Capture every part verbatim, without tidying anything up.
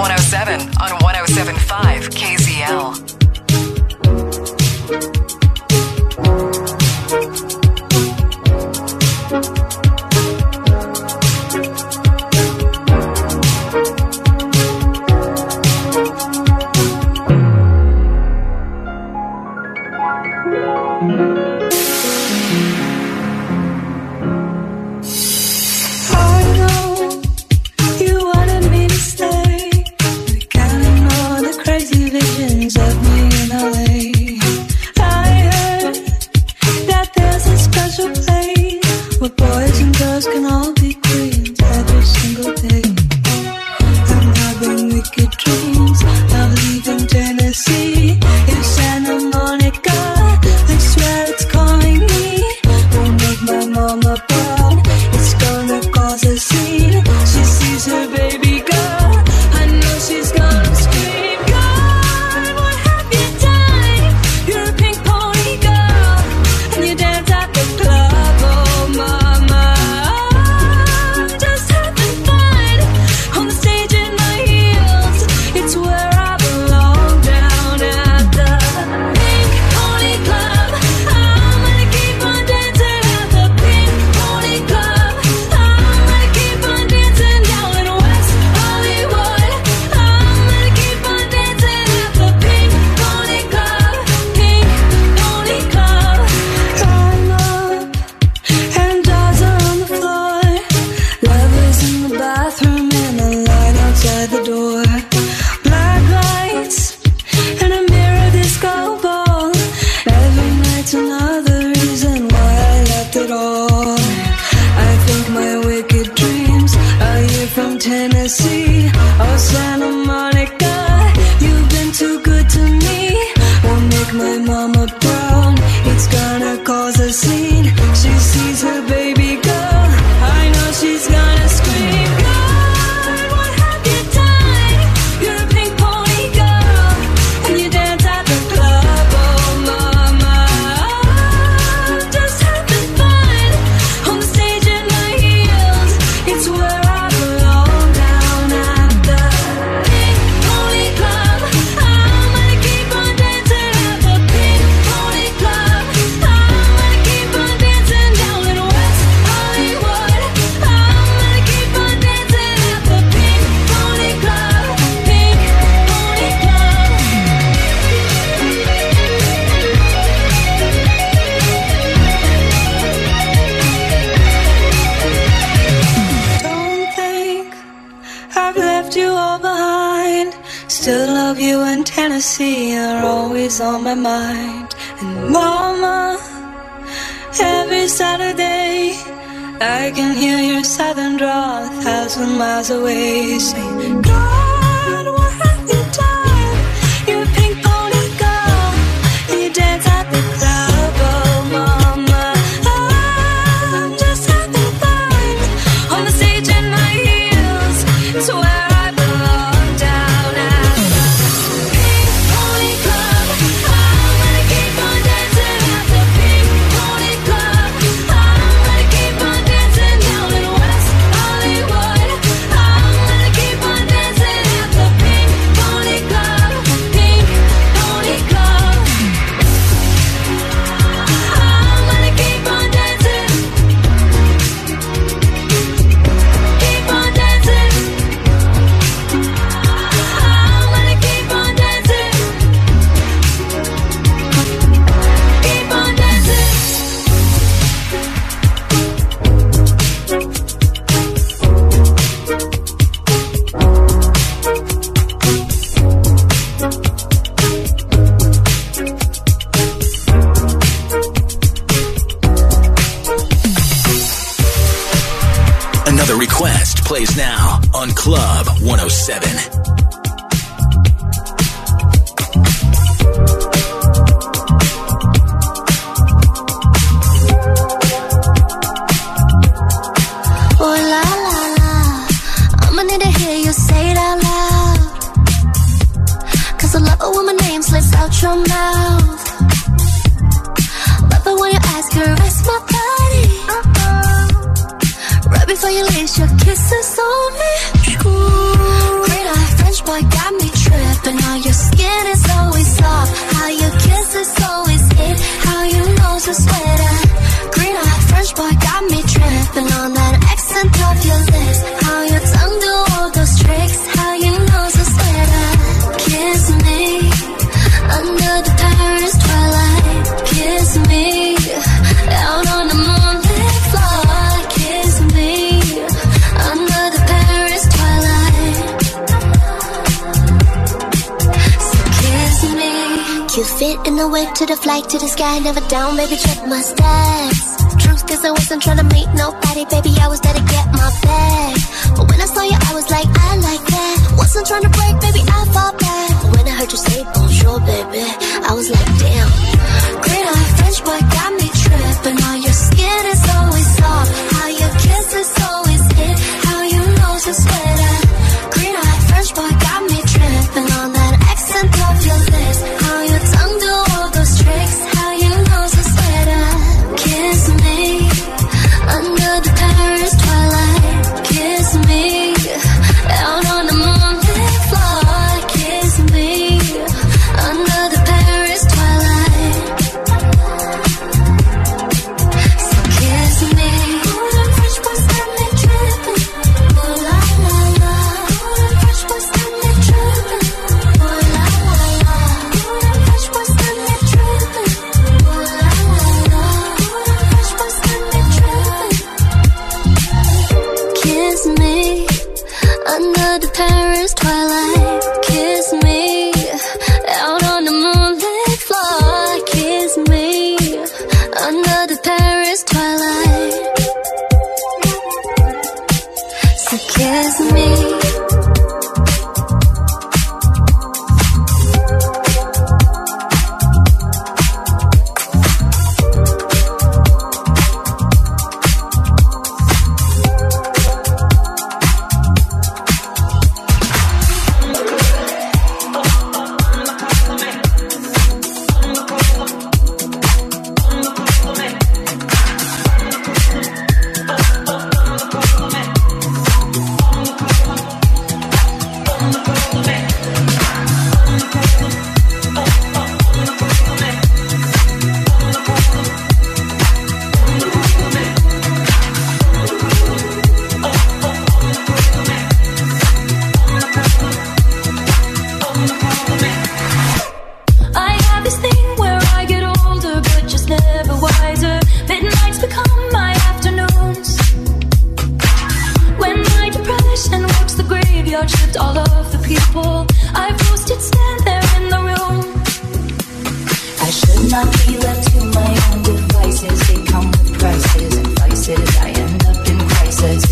one oh seven on one oh seven point five K Z L. On my mind. And mama, every Saturday I can hear your southern drawl a thousand miles away. Say, God, what have you done? You're a pink pony girl, and you dance at the club. Oh mama, I'm just having fun on the stage in my heels. It's where I belong, down at the Pink Pony Club. Request plays now on Club one oh seven. Oh la la la, I'ma need to hear you say it out loud. Cause I love it when my name slips out your mouth. Love it when you ask her, rest my body. Uh-oh. Right before you lace your kisses on me. Ooh. Great eye, French boy, Fit in the whip to the flight to the sky, never down, baby, check my stats. Truth is I wasn't trying to meet nobody, baby, I was there to get my bag. But when I saw you, I was like, I like that. Wasn't trying to break, baby, I fall back. But when I heard you say bonjour, baby, I was like, damn. Green-eyed French boy got me tripping. How your skin is always soft, how your kiss is always hit, how your nose is sweater. Green-eyed French boy got me tripping on that accent of your lips, how your tongue do all those tricks, how your nose is sweater. Kiss me under the Paris twilight. Kiss me out on the moonlit floor. Kiss me under the Paris twilight. So kiss me. Ooh, the French boys got me tripping. Ooh la la la. Ooh, the French boys got me tripping. Ooh la la la. Ooh, the French boys got me tripping. Ooh la la la. Ooh, the French boys got me tripping. Kiss me under the Paris twilight. Kiss me out on the moonlit floor. Kiss me under the Paris twilight. So kiss me. I have this thing where I get older, but just never wiser. Midnights become my afternoons. When my depression walks the graveyard shift, all of the people I've roasted stand there in the room. I should not be left to my own devices. They come with prices and vices. I end up in crisis.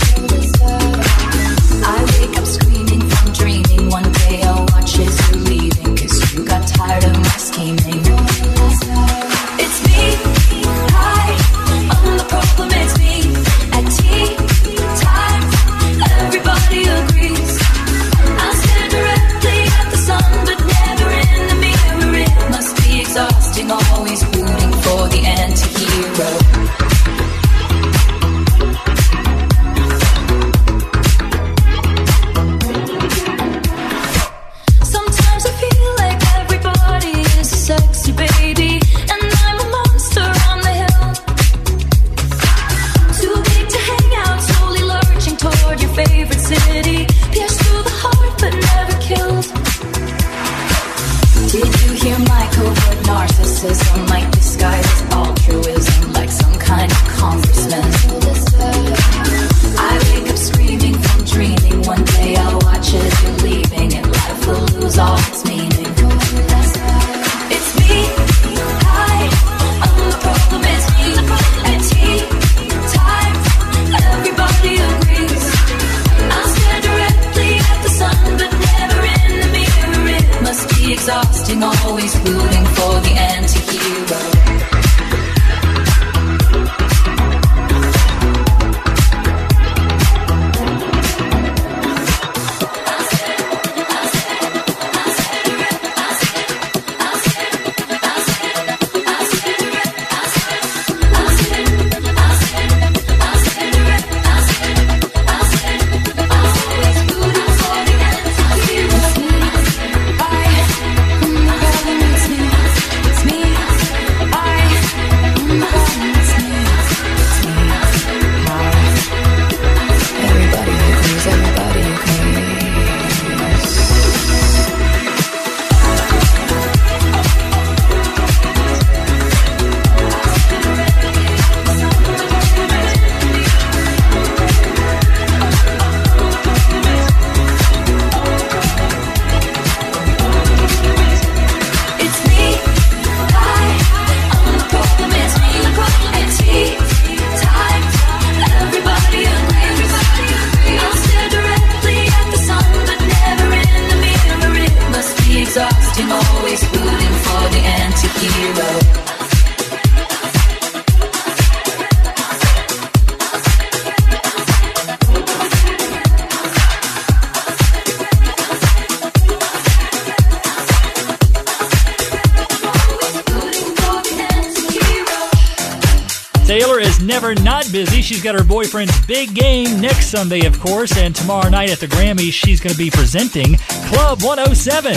I wake up screaming from dreaming. One day I'll watch as you're leaving, 'cause you got tired of my scheming. It's me, hi, I'm the problem, it's me. At tea time, everybody agrees. I stare directly at the sun, but never in the mirror. It must be exhausting, always rooting for the anti-hero. Sometimes I feel like everybody is a sexy baby, and I'm a monster on the hill. Too big to hang out, slowly lurching toward your favorite city. Pierced through the heart, but never killed. Did you hear my covert narcissism? Like disguised as altruism, like some kind of congressman. I wake up screaming from dreaming. One day I'll watch as you're leaving, and life will lose all its meaning. It's me, hi, I'm the problem, it's me. At tea time, everybody agrees. I stare directly at the sun, but never in the mirror. It must be exhausting, always rooting for the anti-hero. never not busy. She's got her boyfriend's big game next Sunday, of course, and tomorrow night at the Grammys, she's going to be presenting Club one oh seven.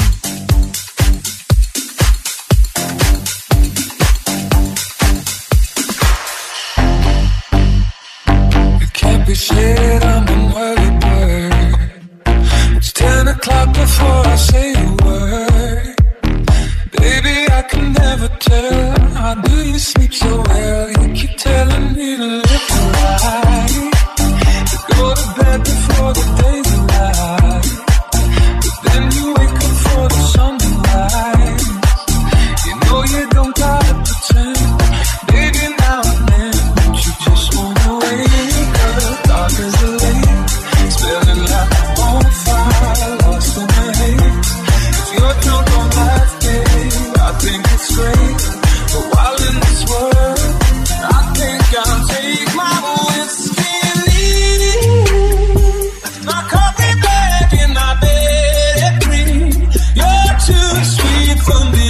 It can't be said I'm an early bird. It's ten o'clock before I say a word. Baby, I can never tell. How do you sleep so well? You keep telling me to live right, to go to bed before the day's alive. But then you wake up for the sun to rise. You know you don't gotta pretend. Baby, now and then, don't you just wanna wake up? Dark as the lake, smelling like a bonfire, lost in the haze. If you're drunk on that day, I think it's great. But while in this world, I think I'll take my whiskey and leave. My coffee black in my bed at three. You're too sweet for me.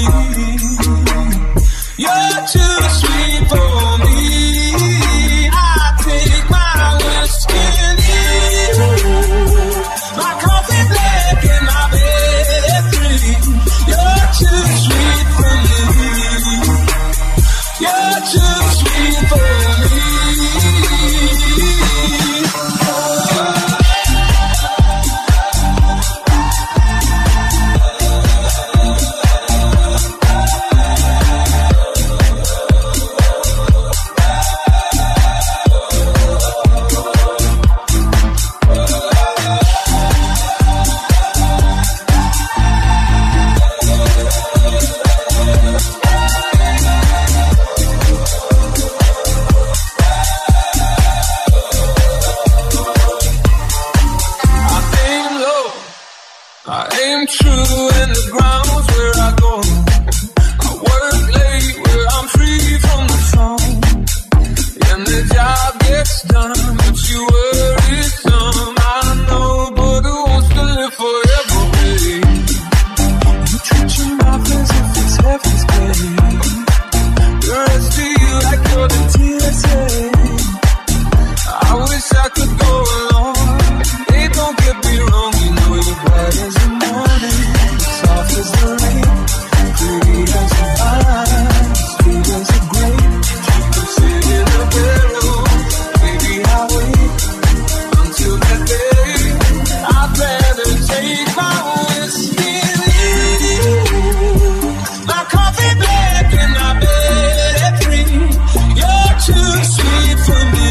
You're too sweet for me. I take my whiskey and leave. My coffee black in my bed at three. You're too sweet for me. You're too sweet for me. I aim true in the grounds where I go. I work late where I'm free from the phone. And the job gets done, but you worry some. I know, but who wants to live forever, babe? You treat your mouth as if it's heaven's babe. The rest of you like you're the T S A. I wish I could go along. Hey, don't get me wrong, you know you're bright as the morning, soft as the rain, pretty as the vine, sweet as a grape. You can sit in a barrel, baby, I'll wait until that day. I'd rather take my whiskey and leave. My coffee black in my bed at three. You're too sweet for me.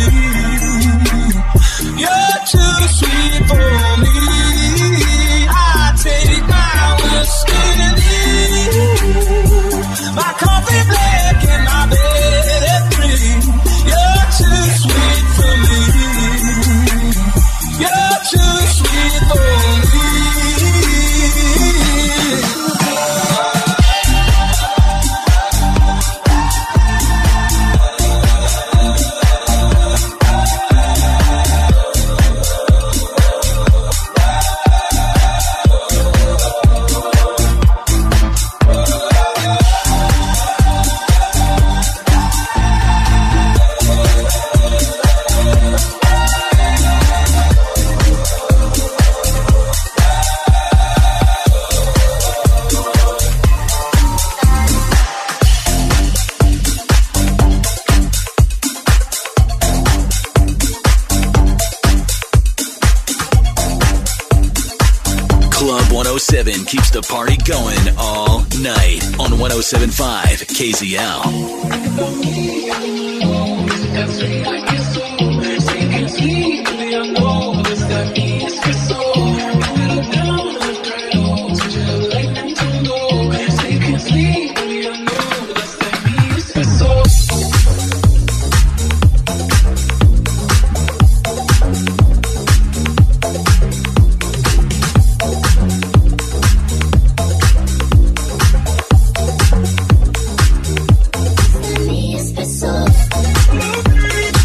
You're too sweet for me. I take my whiskey and leave. My coffee black in my bed at three. You're too sweet for me. You're too sweet for me. Club one oh seven keeps the party going all night on one oh seven point five K Z L. Espresso.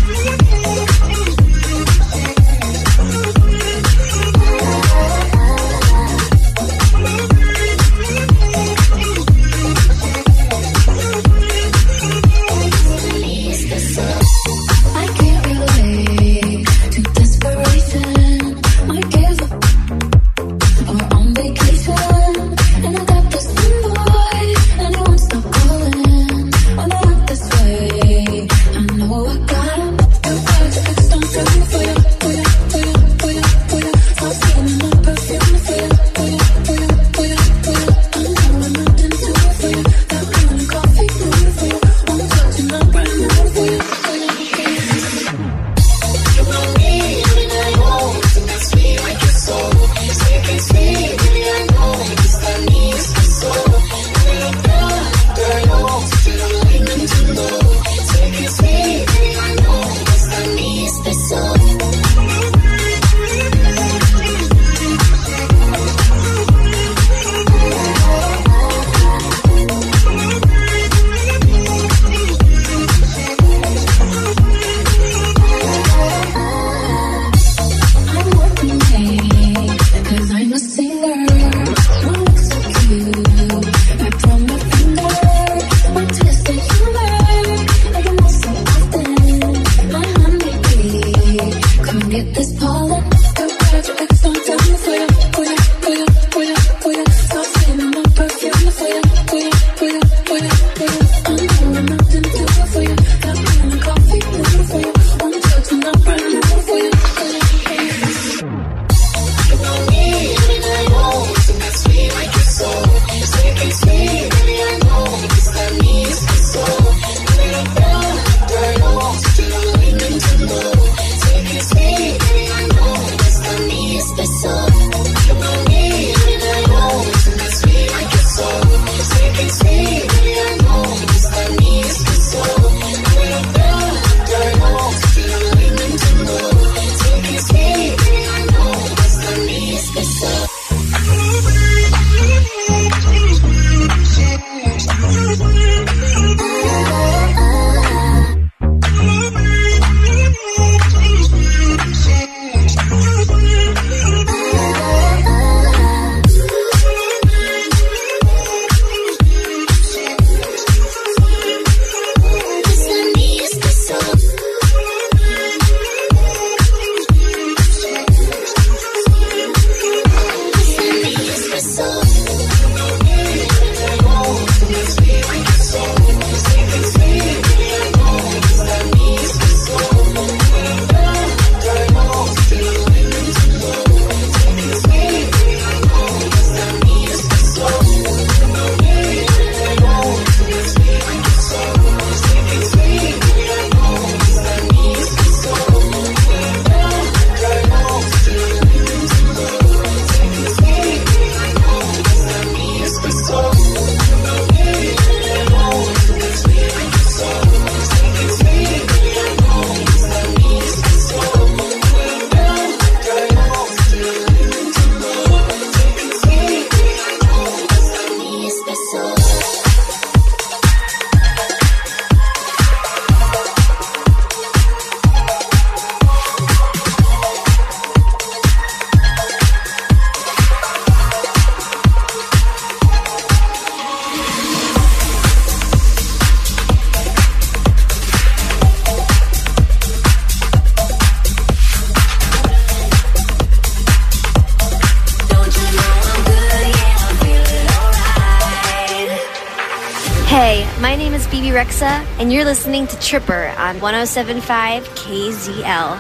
Rexa, and you're listening to Tripper on one oh seven point five K Z L.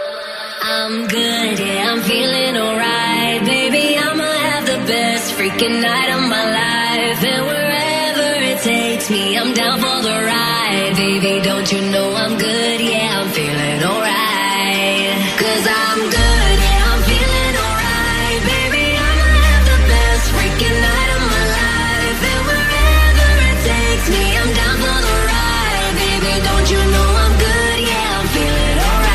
I'm good, yeah, I'm feeling alright. Baby, I'ma have the best freaking night of my life. And wherever it takes me, I'm down for the ride. Baby, don't you know I'm good, yeah, I'm feeling alright. Cause I'm good, yeah, I'm feeling alright. Baby, I'ma have the best freaking night of my life. And wherever it takes me, I'm down for the ride. Baby, don't you know I'm good, yeah, I'm feeling alright.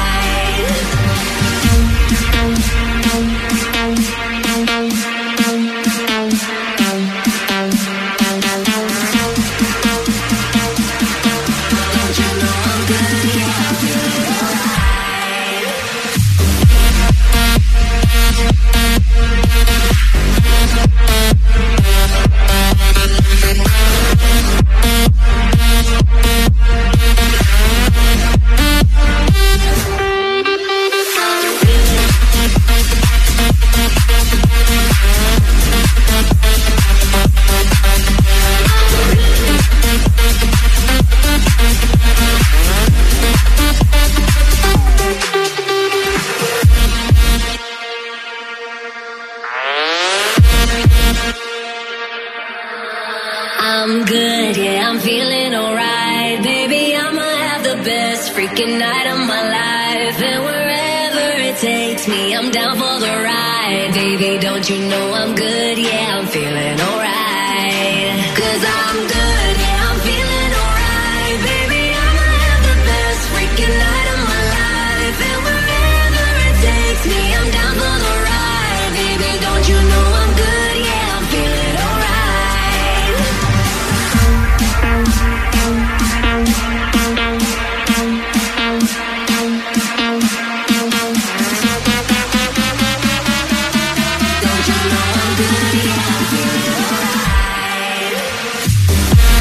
I'm good, yeah, I'm feeling alright. Baby, I'ma have the best freaking night of my life. And wherever it takes me, I'm down for the ride. Baby, don't you know I'm good, yeah, I'm feeling alright. Cause I'm good, yeah, I'm feeling alright. Baby, I'ma have the best freaking night of my life. And wherever it takes me, I'm down for the ride. Baby, don't you know I'm good, yeah, I'm feeling alright. Don't you know I'm good, yeah, I'm feeling alright.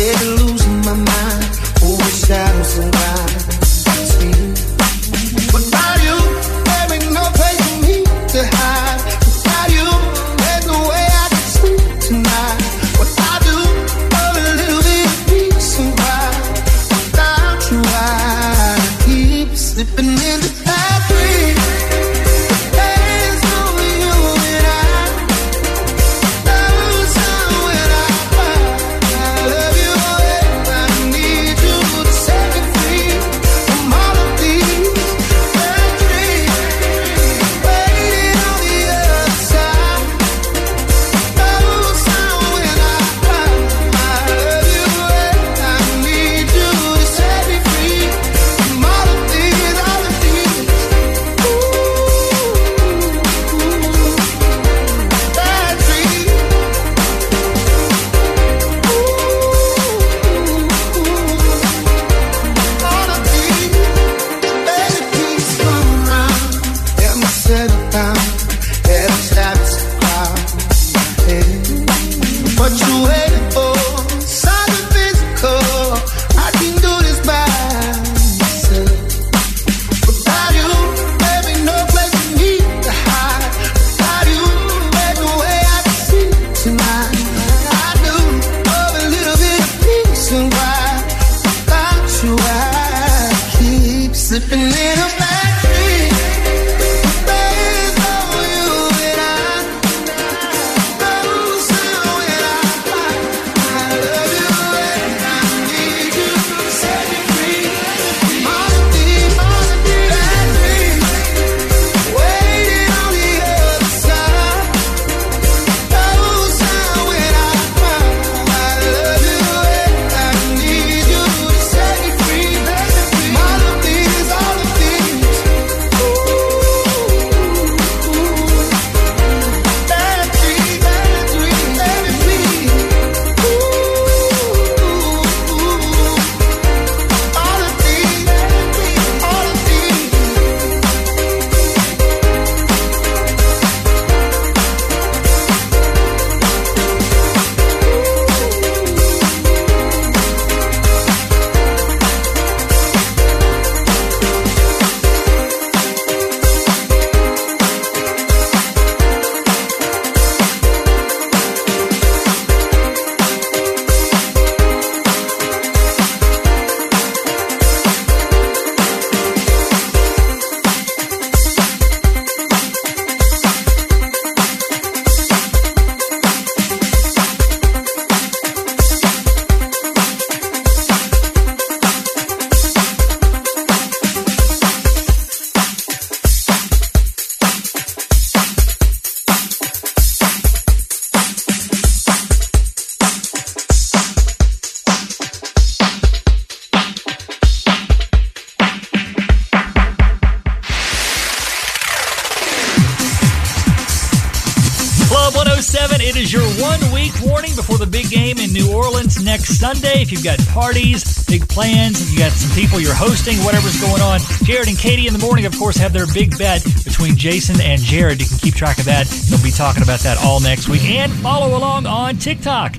scared of losing my mind. Over shadows and rise. Without you, there ain't no place for me to hide. Without you, there's no way I can sleep tonight. What I do, for a little bit of peace and quiet. Without you, I keep slipping into bad dreams. There's no you and I. Those are when I find I love you and I need you to set me free from all of these bad dreams. Waiting on the other side. Those are when I find I love you and I need you to set me free from all of these, all of these. Ooh, bad dreams. All of these, baby, please come around. Let me settle down. Let us have this crowd. What you waiting for? Something physical. I can do this by myself. Without you, there ain't no place for me to hide. Without you, there's no way I can sleep tonight. I do love a little bit of peace and quiet. Without you, I keep slipping in a bad dream. There's no you and I. Those are when I find I love you and I need you to set me free from all of these, all of these bad dreams. Waiting on the other side. Those are when I find I love you and I need you to set me free from all of these, all of these. Ooh, bad dreams, bad dreams, baby, please. Ooh, all of these, all of these. Club one oh seven, it is your one-week warning before the big game in New Orleans next Sunday. If you've got parties, big plans, if you got some people you're hosting, whatever's going on, Jared and Katie in the morning, of course, have their big bet between Jason and Jared. You can keep track of that. They'll be talking about that all next week. And follow along on TikTok